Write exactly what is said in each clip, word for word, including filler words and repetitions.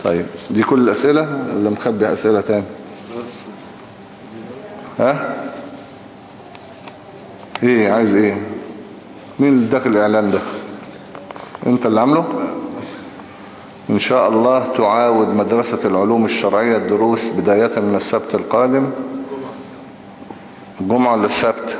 طيب دي كل الأسئلة ولا مخبي أسئلة تاني؟ ها ايه عايز ايه؟ مين اللي اداك الإعلان ده؟ انت اللي عامله؟ إن شاء الله تعاود مدرسة العلوم الشرعية الدروس بداية من السبت القادم. الجمعة ولا السبت؟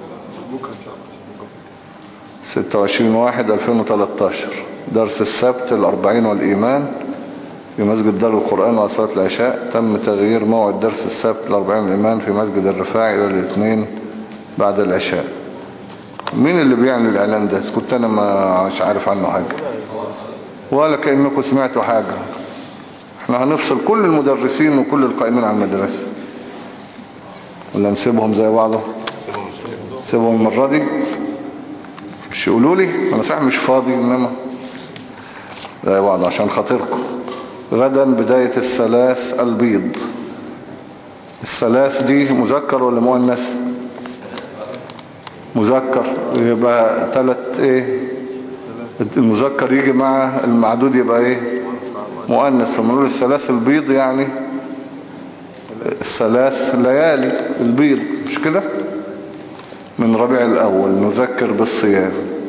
ستة وعشرين واحد ألفين وثلاثة عشر. درس السبت الأربعين والإيمان في مسجد دار القرآن وصلاة العشاء. تم تغيير موعد درس السبت الأربعين والإيمان في مسجد الرفاعي إلى الاثنين بعد العشاء. مين اللي بيعمل الإعلان ده؟ كنت أنا ما مش عارف عنه حاجة ولا كأنكم سمعتوا حاجة. احنا هنفصل كل المدرسين وكل القائمين على المدرسة ولا نسيبهم زي بعضه؟ سيبهم المرة دي مش يقولوا لي انا صحيح مش فاضي انما زي بعض عشان خاطركم. غدا بداية الثلاث البيض. الثلاث دي مذكر ولا مؤنث؟ مذكر. يبقى ثلاث ايه؟ المذكر يجي مع المعدود يبقى ايه؟ مؤنث. فما نقول الثلاث البيض يعني الثلاث ليالي البيض مش كده؟ من ربيع الأول نذكر بالصيام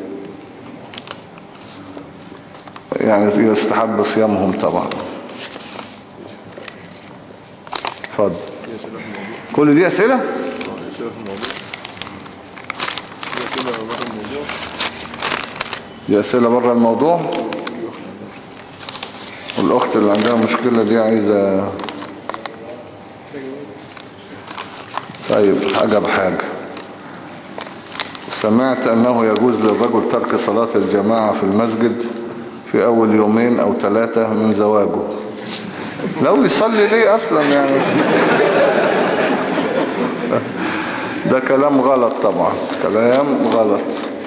يعني يستحب صيامهم طبعا. اتفضل. كل دي أسئلة؟ دي أسئلة بره الموضوع. والأخت اللي عندها مشكلة دي عايزة طيب حاجة بحاجة. سمعت أنه يجوز للرجل ترك صلاة الجماعة في المسجد في أول يومين أو ثلاثة من زواجه. لو يصلي ليه أصلا يعني؟ ده كلام غلط طبعا، كلام غلط.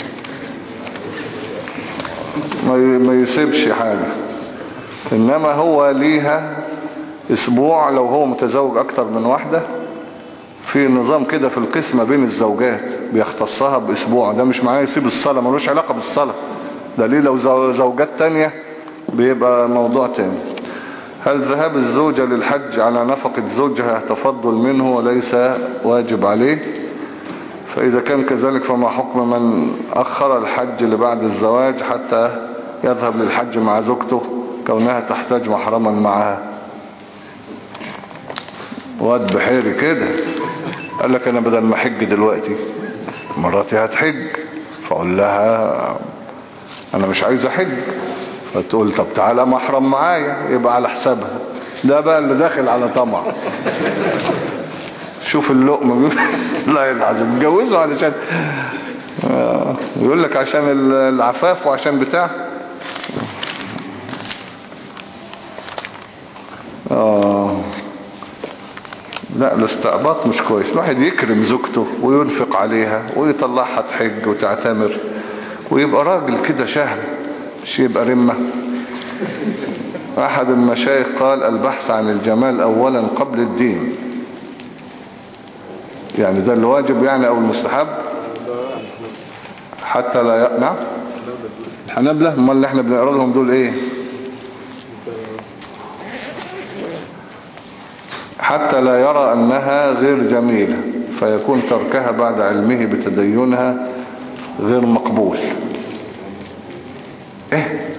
ما يسيبش حاجة. إنما هو ليها أسبوع لو هو متزوج أكتر من واحدة. في نظام كده في القسمة بين الزوجات بيختصها بأسبوع. ده مش معناه يسيب الصلاة، ملوش علاقة بالصلاة. ده ليه لو زوجات تانية بيبقى موضوع تاني. هل ذهاب الزوجة للحج على نفقة زوجها تفضل منه وليس واجب عليه؟ فإذا كان كذلك فما حكم من أخر الحج لبعد الزواج حتى يذهب للحج مع زوجته كونها تحتاج محرما معها؟ واد بحيري كده قال لك انا بدل ما احج دلوقتي مراتي هتحج، فاقول لها انا مش عايز احج، فتقول طب تعالى محرم معايا يبقى على حسابها. ده بقى اللي داخل على طمع. شوف اللقمة. لا العظيم متجوزه علشان يقول لك عشان العفاف وعشان بتاع. اه لا الاستعباط مش كويس. الواحد يكرم زوجته وينفق عليها ويطلعها تحج وتعتمر ويبقى راجل كده شهم، مش يبقى رمة. احد المشايخ قال البحث عن الجمال اولا قبل الدين. يعني ده الواجب يعني او المستحب حتى لا ي... نعم الحنابلة. امال اللي احنا بنقرأ لهم دول ايه؟ حتى لا يرى أنها غير جميلة فيكون تركها بعد علمه بتدينها غير مقبول. ايه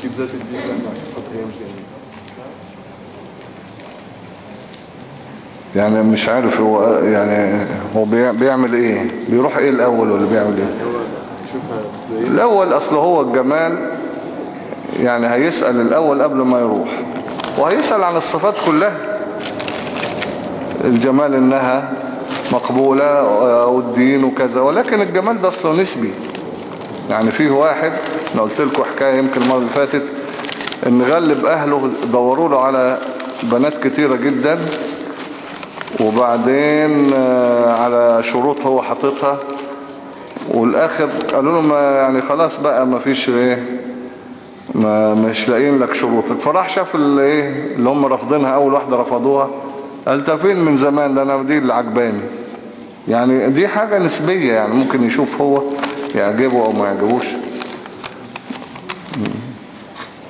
يعني مش عارف هو يعني هو بيعمل ايه؟ بيروح ايه الاول ولا بيعمل ايه الاول؟ اصله هو الجمال يعني هيسأل الاول قبل ما يروح، وهيسأل عن الصفات كلها. الجمال انها مقبولة والدين وكذا، ولكن الجمال ده اصله نسبي. يعني فيه واحد انا قلت لكم حكاية يمكن المرة اللي فاتت ان غلب اهله دوروا له على بنات كتيرة جدا، وبعدين على شروط هو حاططها، والاخر قالوا له ما يعني خلاص بقى ما فيش ايه، ما مش لاقيين لك شروطك. فراح شاف اللي ايه اللي هم رافضينها، اول واحدة رفضوها قال فين من زمان ده انا دي اللي عجباني. يعني دي حاجة نسبية، يعني ممكن يشوف هو يعجبه او ما يعجبوش.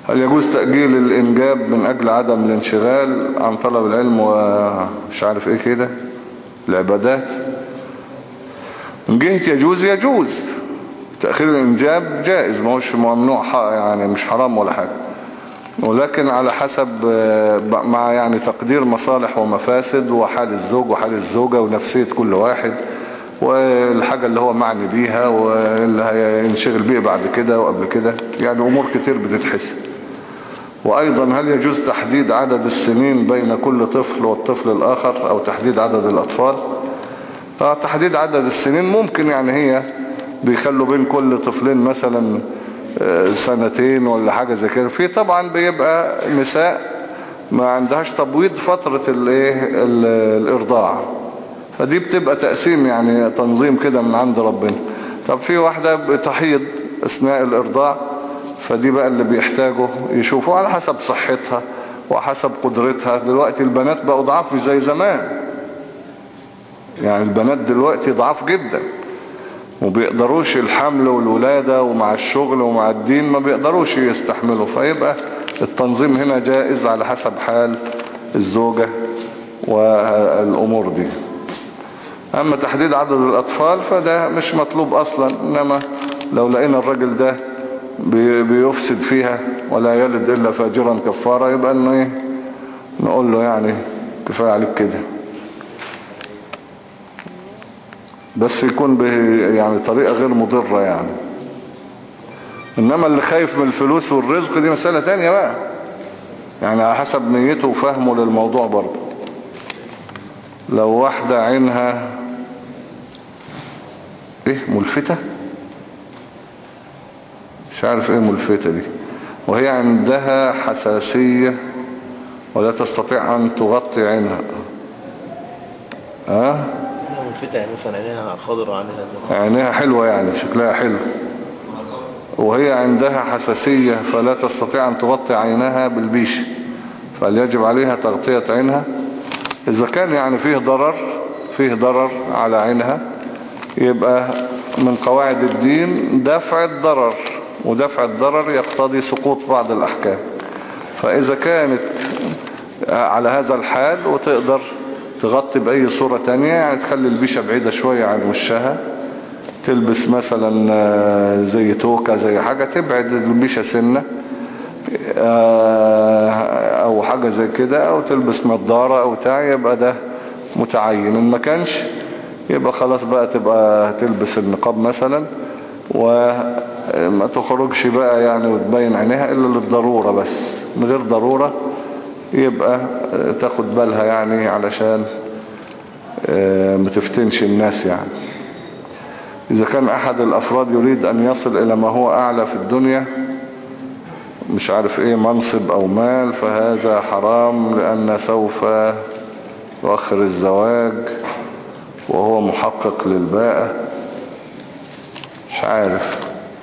هل يجوز تأجيل الإنجاب من أجل عدم الانشغال عن طلب العلم ومش عارف إيه كده العبادات؟ من جهة يجوز يجوز تأخير الإنجاب جائز، ما هوش ممنوع يعني، مش حرام ولا حاجة، ولكن على حسب مع يعني تقدير مصالح ومفاسد وحال الزوج وحال الزوجة ونفسية كل واحد والحاجة اللي هو معني بيها واللي هينشغل بيه بعد كده وقبل كده، يعني أمور كتير بتتحسن. وأيضا هل يجوز تحديد عدد السنين بين كل طفل والطفل الآخر أو تحديد عدد الأطفال؟ آه تحديد عدد السنين ممكن، يعني هي بيخلوا بين كل طفلين مثلا سنتين ولا حاجة زي كده. في طبعا بيبقى نساء ما عندهاش تبويض فترة الايه الارضاع، فدي بتبقى تقسيم يعني تنظيم كده من عند ربنا. طب في واحدة بتحيض اثناء الارضاع، فدي بقى اللي بيحتاجوا يشوفوا على حسب صحتها وحسب قدرتها. دلوقتي البنات بقوا ضعاف مش زي زمان، يعني البنات دلوقتي ضعاف جدا وبيقدروش الحمل والولادة، ومع الشغل ومع الدين ما بيقدروش يستحملوا، فيبقى التنظيم هنا جائز على حسب حال الزوجة والأمور دي. أما تحديد عدد الأطفال فده مش مطلوب أصلا، إنما لو لقينا الراجل ده بيفسد فيها ولا يلد إلا فاجرا كفارا، يبقى إنه إيه نقول له يعني كفاية عليك كده، بس يكون به يعني طريقة غير مضرة يعني. إنما اللي خايف من الفلوس والرزق دي مسألة تانية بقى، يعني على حسب نيته وفهمه للموضوع برضه. لو واحدة عينها ايه ملفتة، مش عارف ايه ملفتة دي، وهي عندها حساسية ولا تستطيع ان تغطي عينها، ها أه؟ ملفتة يعني مثلا عينيها خضر وعينيها زرقاء، عينيها حلوة يعني شكلها حلو، وهي عندها حساسية فلا تستطيع ان تغطي عينها بالبيش، فليجب عليها تغطية عينها. اذا كان يعني فيه ضرر فيه ضرر على عينها، يبقى من قواعد الدين دفع الضرر، ودفع الضرر يقتضي سقوط بعض الأحكام. فإذا كانت على هذا الحال وتقدر تغطي بأي صورة تانية، يعني تخلي البيشة بعيدة شوية عن وشها، تلبس مثلا زي توكة زي حاجة تبعد البيشة سنة أو حاجة زي كده، أو تلبس نظارة أو تاع، يبقى ده متعين. إن ما كانش يبقى خلاص بقى تبقى تلبس النقاب مثلا، وما تخرجش بقى يعني وتبين عينيها إلا للضرورة، بس من غير ضرورة يبقى تاخد بالها يعني علشان ما تفتنش الناس يعني. إذا كان أحد الأفراد يريد أن يصل إلى ما هو أعلى في الدنيا، مش عارف إيه منصب أو مال، فهذا حرام، لأن سوف يؤخر الزواج وهو محقق للباءة. مش عارف،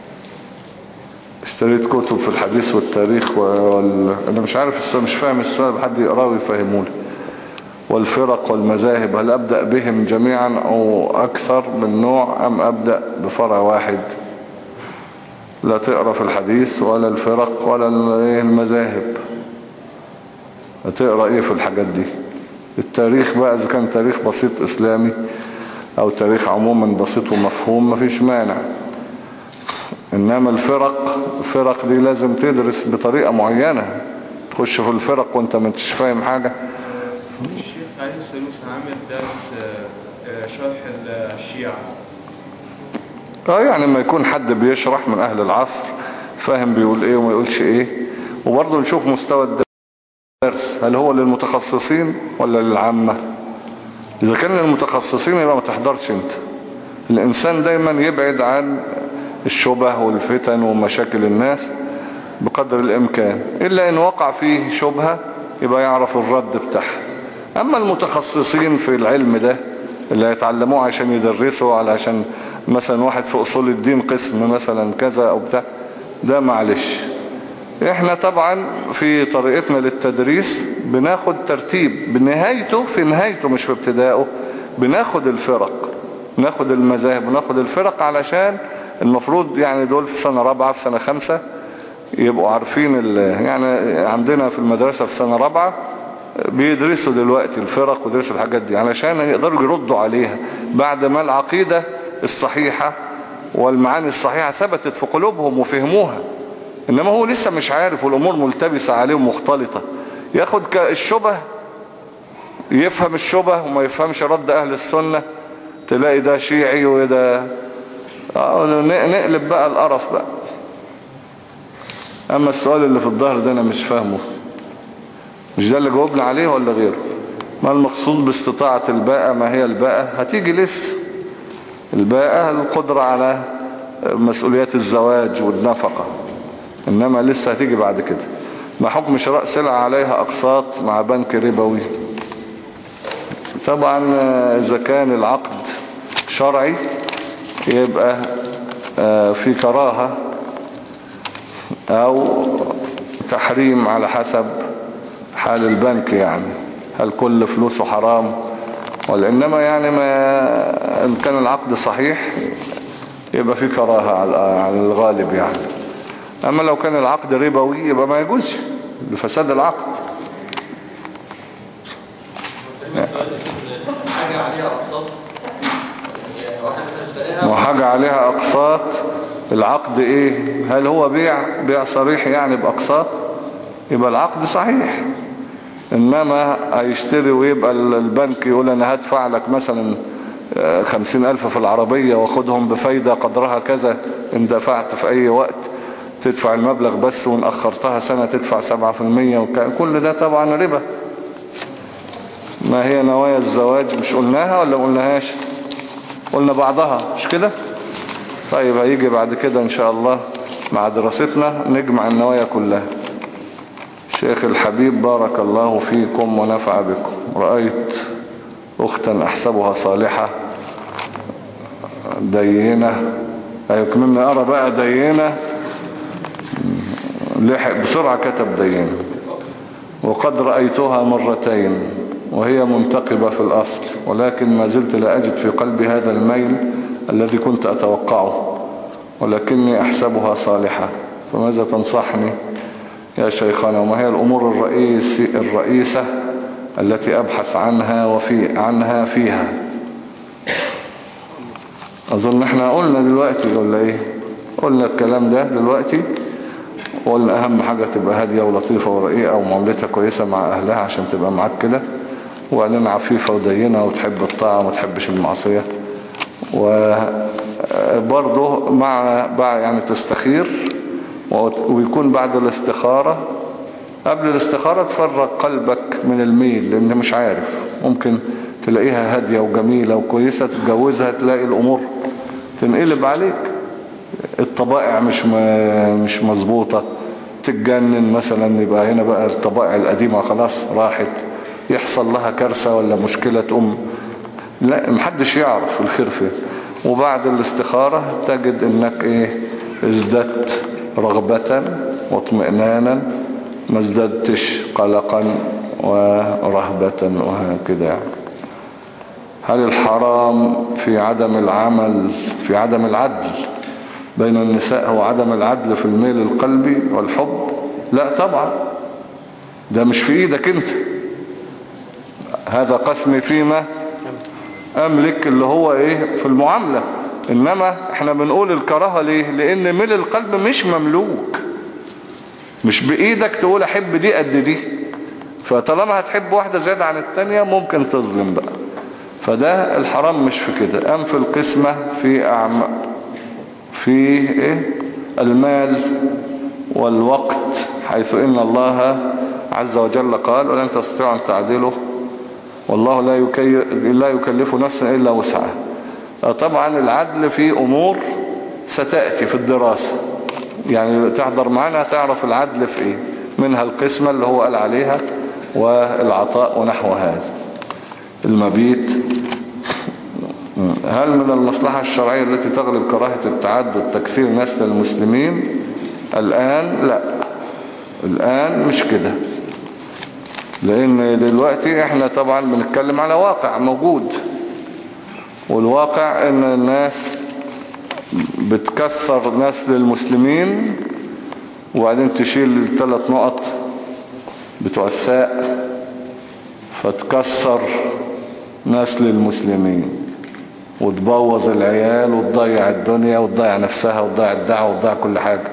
اشتريت كتب في الحديث والتاريخ وال... انا مش عارف السؤال، مش فاهم السؤال، حد يقراه ويفهموني. والفرق والمذاهب، هل ابدأ بهم جميعا او اكثر من نوع ام ابدأ بفرع واحد؟ لا تقرأ في الحديث ولا الفرق ولا المذاهب، هتقرأ ايه في الحاجات دي؟ التاريخ بقى اذا كان تاريخ بسيط اسلامي او تاريخ عموما بسيط ومفهوم مفيش مانع. انما الفرق الفرق دي لازم تدرس بطريقة معينة، تخش في الفرق وانت ما انتش فاهم حاجة. الشيخ عليه السلوس عامل درس شرح الشيعة. اه يعني لما يكون حد بيشرح من اهل العصر فاهم بيقول ايه وما يقولش ايه، وبرضه نشوف مستوى الدرس هل هو للمتخصصين ولا للعامة. اذا كان للمتخصصين يبقى ما تحضرش انت. الانسان دايما يبعد عن الشبه والفتن ومشاكل الناس بقدر الامكان، الا ان وقع فيه شبهة يبقى يعرف الرد بتاعها. اما المتخصصين في العلم ده اللي يتعلموه عشان يدرسوا، علشان مثلا واحد في اصول الدين قسم مثلا كذا او بتاع، ده معلش. احنا طبعا في طريقتنا للتدريس بناخد ترتيب بنهايته، في نهايته مش في ابتدائه، بناخد الفرق، ناخد المذاهب وناخد الفرق، علشان المفروض يعني دول في سنة رابعة في سنة خمسة يبقوا عارفين ال... يعني عندنا في المدرسة في سنة رابعة بيدرسوا دلوقتي الفرق ويدرسوا الحاجات دي علشان يقدروا يردوا عليها بعد ما العقيدة الصحيحة والمعاني الصحيحة ثبتت في قلوبهم وفهموها. إنما هو لسه مش عارف والأمور ملتبسة عليه ومختلطة، ياخد الشبه، يفهم الشبه وما يفهمش رد أهل السنة، تلاقي ده شيعي وده نقلب بقى القرف بقى. أما السؤال اللي في الظهر ده أنا مش فاهمه، مش ده اللي جاوبنا عليه ولا غيره؟ ما المقصود باستطاعة الباءة؟ ما هي الباءة؟ هتيجي لسه. الباءة القدرة على مسؤوليات الزواج والنفقة، إنما لسه هتيجي بعد كده. ما حكم شراء سلعة عليها أقساط مع بنك ربوي؟ طبعا إذا كان العقد شرعي يبقى في كراهة أو تحريم على حسب حال البنك، يعني هل كل فلوسه حرام ولا إنما يعني ما إن كان العقد صحيح يبقى في كراهة على الغالب يعني. أما لو كان العقد ربوي يبقى ما يجوز لفساد العقد. حاجة عليها أقساط، وحاجة عليها أقساط، العقد إيه؟ هل هو بيع بيع صريح يعني بأقساط؟ يبقى العقد صحيح. إنما هيشتري ويبقى البنك يقول أنا هدفع لك مثلا خمسين ألف في العربية واخدهم بفايدة قدرها كذا، إن دفعت في أي وقت تدفع المبلغ بس وإن أخرتها سنة تدفع سبعة في المية، كل ده طبعا ربا. ما هي نوايا الزواج؟ مش قلناها ولا قلناهاش؟ قلنا بعضها مش كده؟ طيب هيجي بعد كده إن شاء الله مع دراستنا نجمع النوايا كلها. شيخ الحبيب بارك الله فيكم ونفع بكم. رأيت أختا أحسبها صالحة دينة، أيكملنا أرى بقى دينة، لحق بسرعة كتب دينة، وقد رأيتها مرتين وهي منتقبة في الأصل، ولكن ما زلت لا أجد في قلبي هذا الميل الذي كنت أتوقعه، ولكني أحسبها صالحة، فماذا تنصحني يا شيخنا؟ وما هي الأمور الرئيس الرئيسة التي أبحث عنها وفي عنها فيها؟ أظن احنا قلنا دلوقتي ولا ايه؟ قلنا الكلام ده دلوقتي، وقلنا أهم حاجة تبقى هادية ولطيفة ورقيقة ومعاملتها كويسة مع أهلها عشان تبقى معاك كده، وبعدين عفيفة ودينة وتحب الطاعة وما تحبش المعصية، وبرضه مع يعني تستخير، ويكون بعد الاستخارة قبل الاستخارة تفرق قلبك من الميل، لأن مش عارف ممكن تلاقيها هادية وجميلة وكويسة تتجوزها تلاقي الأمور تنقلب عليك، الطبائع مش مش مظبوطة، تتجنن مثلا، يبقى هنا بقى الطبائع القديمة خلاص راحت، يحصل لها كارثة ولا مشكلة تقوم، لا محدش يعرف الخير فين. وبعد الاستخارة تجد انك ايه ازددت رغبة واطمئنانا، ما ازددتش قلقا ورهبة وهكذا يعني. هل الحرام في عدم العمل في عدم العدل بين النساء هو عدم العدل في الميل القلبي والحب؟ لا طبعا، ده مش في ايدك انت، هذا قسمي فيما املك اللي هو ايه في المعاملة. انما احنا بنقول الكراهة ليه؟ لان ميل القلب مش مملوك، مش بايدك تقول احب دي قد دي، فطالما هتحب واحدة زيادة عن التانية ممكن تظلم بقى، فده الحرام مش في كده. ام في القسمة في أعم... في ايه المال والوقت، حيث ان الله عز وجل قال ولن تستطيعوا ان تعدلوا والله لا, يكي... لا يكلف نفسا الا وسعها. طبعا العدل في امور ستأتي في الدراسة، يعني تحضر معنا تعرف العدل في ايه، منها القسمة اللي هو قال عليها والعطاء ونحو هذا، المبيت. هل من المصلحة الشرعية التي تغلب كراهة التعدد تكثير نسل المسلمين؟ الآن لا، الآن مش كده، لأن دلوقتي احنا طبعا بنتكلم على واقع موجود، والواقع ان الناس بتكثر نسل المسلمين وبعدين تشيل الثلاث نقط بتوع الساء فتكسر نسل المسلمين وتبوظ العيال وتضيع الدنيا وتضيع نفسها وتضيع الدعوة وتضيع كل حاجة.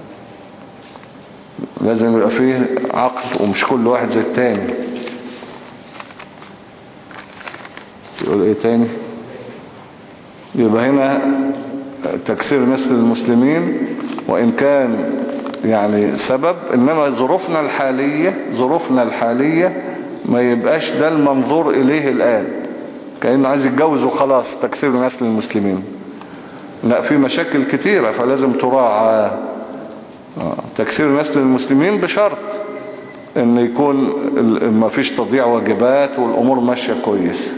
لازم يبقى فيه عقل ومش كل واحد زي التاني. يقول ايه تاني؟ يبقى هنا تكسير نسل المسلمين وإن كان يعني سبب، إنما ظروفنا الحالية ظروفنا الحالية ما يبقاش ده المنظور إليه الآن كأنه عايز يتجوز وخلاص تكسير نسل المسلمين. لا، في مشاكل كتيرة فلازم تراعى تكسير نسل المسلمين بشرط ان يكون ما فيش تضييع واجبات والامور ماشية كويس.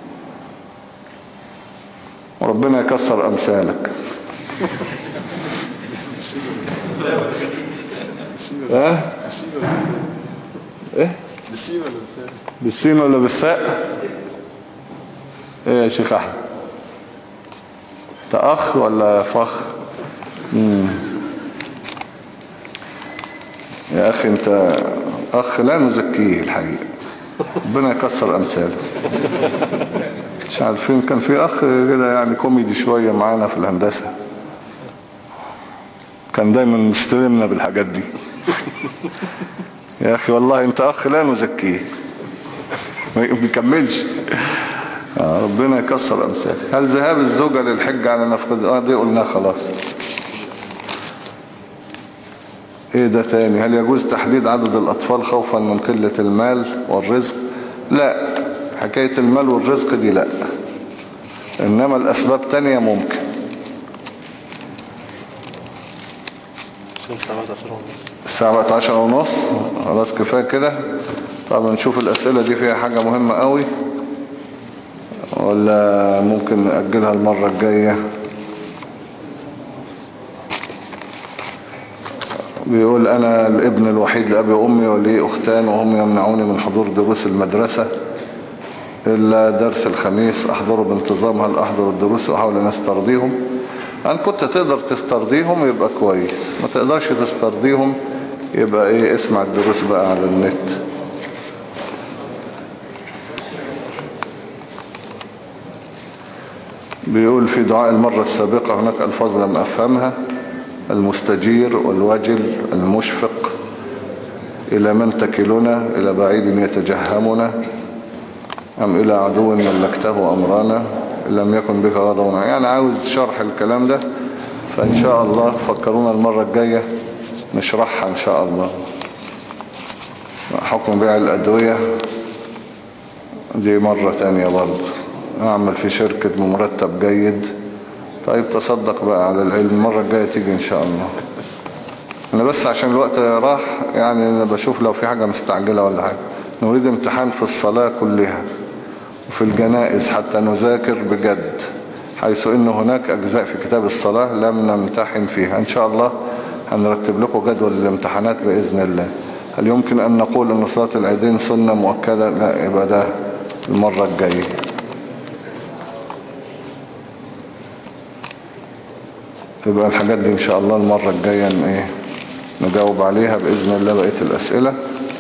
وربنا يكسر امثالك. اه ايه بالسين ولا بالساء؟ ايه يا شيخ احمد؟ انت اخ ولا فخ؟ مم. يا اخي انت اخ لا نزكيه الحقيقة، ربنا يكسر امثاله. مش عارفين كان في اخ كده يعني كوميدي شوية معانا في الهندسة، كان دايما مستلمنا بالحاجات دي. يا اخي والله انت اخ لا نزكيه، ما بيكملش. آه ربنا يكسر امثاله. هل ذهاب الزوجة للحج على نفقد اه دي قلنا خلاص. ايه ده تاني؟ هل يجوز تحديد عدد الاطفال خوفا من قلة المال والرزق؟ لا، حكاية المال والرزق دي لا، انما الاسباب تانية ممكن. الساعة عشرة ونص خلاص كفاية كده. طب نشوف الاسئلة دي فيها حاجة مهمة قوي ولا ممكن نأجلها المرة الجاية؟ بيقول أنا الابن الوحيد لأبي وأمي ولي أختان وهم يمنعوني من حضور دروس المدرسة إلا درس الخميس أحضره بانتظام. هل أحضر الدروس وأحاول أن أسترضيهم؟ أن كنت تقدر تسترضيهم يبقى كويس، ما تقدرش تسترضيهم يبقى إيه، اسمع الدروس بقى على النت. بيقول في دعاء المرة السابقة هناك ألفاظ لم أفهمها: المستجير والوجل المشفق، إلى من تكلنا، إلى بعيد يتجهمنا، أم إلى عدو ملكته أمرنا، إن لم يكن بك غضبنا. يعني عاوز شرح الكلام ده، فإن شاء الله فكرونا المرة الجاية نشرحها إن شاء الله. حكم بيع الأدوية دي مرة تانية برضه. أعمل في شركة بمرتب جيد. طيب تصدق بقى على العلم، المرة الجاية تيجي إن شاء الله. أنا بس عشان الوقت راح يعني أنا بشوف لو في حاجة مستعجلة ولا حاجة. نريد امتحان في الصلاة كلها وفي الجنائز حتى نذاكر بجد، حيث إن هناك أجزاء في كتاب الصلاة لم نمتحن فيها. إن شاء الله هنرتب لكم جدول الامتحانات بإذن الله. هل يمكن أن نقول أن صلاة العيدين سنة مؤكدة؟ لا، يبقى ده المرة الجاية. يبقى الحاجات دي إن شاء الله المرة الجاية ايه نجاوب عليها بإذن الله بقية الأسئلة.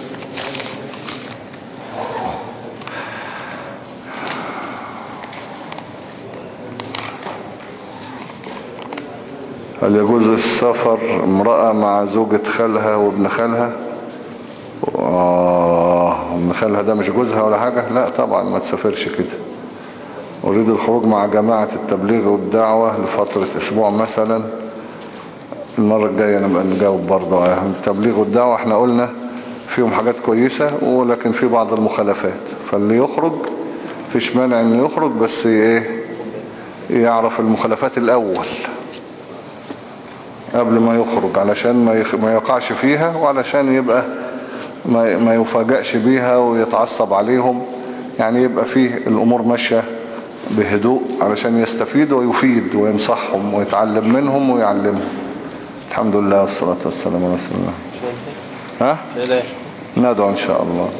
هل يجوز السفر امرأة مع زوجة خالها وابن خالها؟ آه ابن خالها ده مش جوزها ولا حاجة؟ لا طبعا ما تسافرش كده. أريد الخروج مع جماعة التبليغ والدعوة لفترة أسبوع مثلا. المرة الجاية نبقى نجاوب برضه. التبليغ والدعوة احنا قلنا فيهم حاجات كويسة ولكن في بعض المخالفات، فاللي يخرج فيش مانع انه يخرج، بس ايه يعرف المخالفات الأول قبل ما يخرج علشان ما يقعش فيها، وعلشان يبقى ما يفاجأش بيها ويتعصب عليهم. يعني يبقى فيه الأمور ماشية بهدوء علشان يستفيد ويفيد وينصحهم ويتعلم منهم ويعلمهم. الحمد لله والصلاة والسلام على رسول الله. ها؟ ندعو إن شاء الله.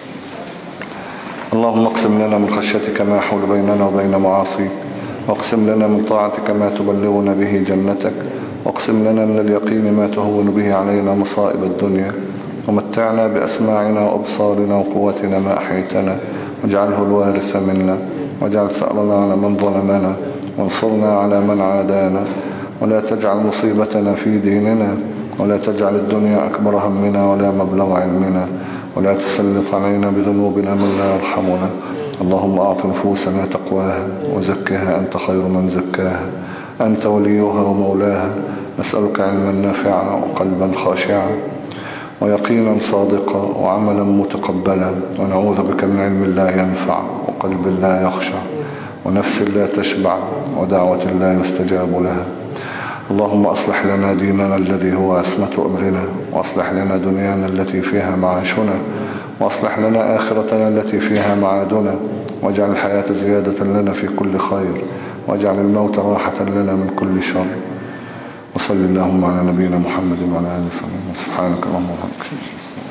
اللهم اقسم لنا من خشيتك ما يحول بيننا وبين معاصيك، واقسم لنا من طاعتك ما تبلغنا به جنتك، واقسم لنا من اليقين ما تهون به علينا مصائب الدنيا، ومتعنا بأسماعنا وأبصارنا وقوتنا ما أحيتنا، واجعله الوارث منا، واجعل ثأرنا على من ظلمنا، وانصرنا على من عادانا، ولا تجعل مصيبتنا في ديننا، ولا تجعل الدنيا أكبر همنا ولا مبلغ علمنا، ولا تسلط علينا بذنوبنا من لا يرحمنا. اللهم أعط نفوسنا تقواها وزكها أنت خير من زكاها، أنت وليها ومولاها. نسألك علما نافعا وقلبا خاشعا ويقينا صادقا وعملا متقبلا، ونعوذ بك من علم لا ينفع وقلب لا يخشع ونفس لا تشبع ودعوة لا يستجاب لها. اللهم أصلح لنا ديننا الذي هو عصمة أمرنا، وأصلح لنا دنيانا التي فيها معاشنا، وأصلح لنا آخرتنا التي فيها معادنا، واجعل الحياة زيادة لنا في كل خير، واجعل الموت راحة لنا من كل شر. وصل اللهم على نبينا محمد وعلى آله وصحبه. سبحانك اللهم وبحمدك.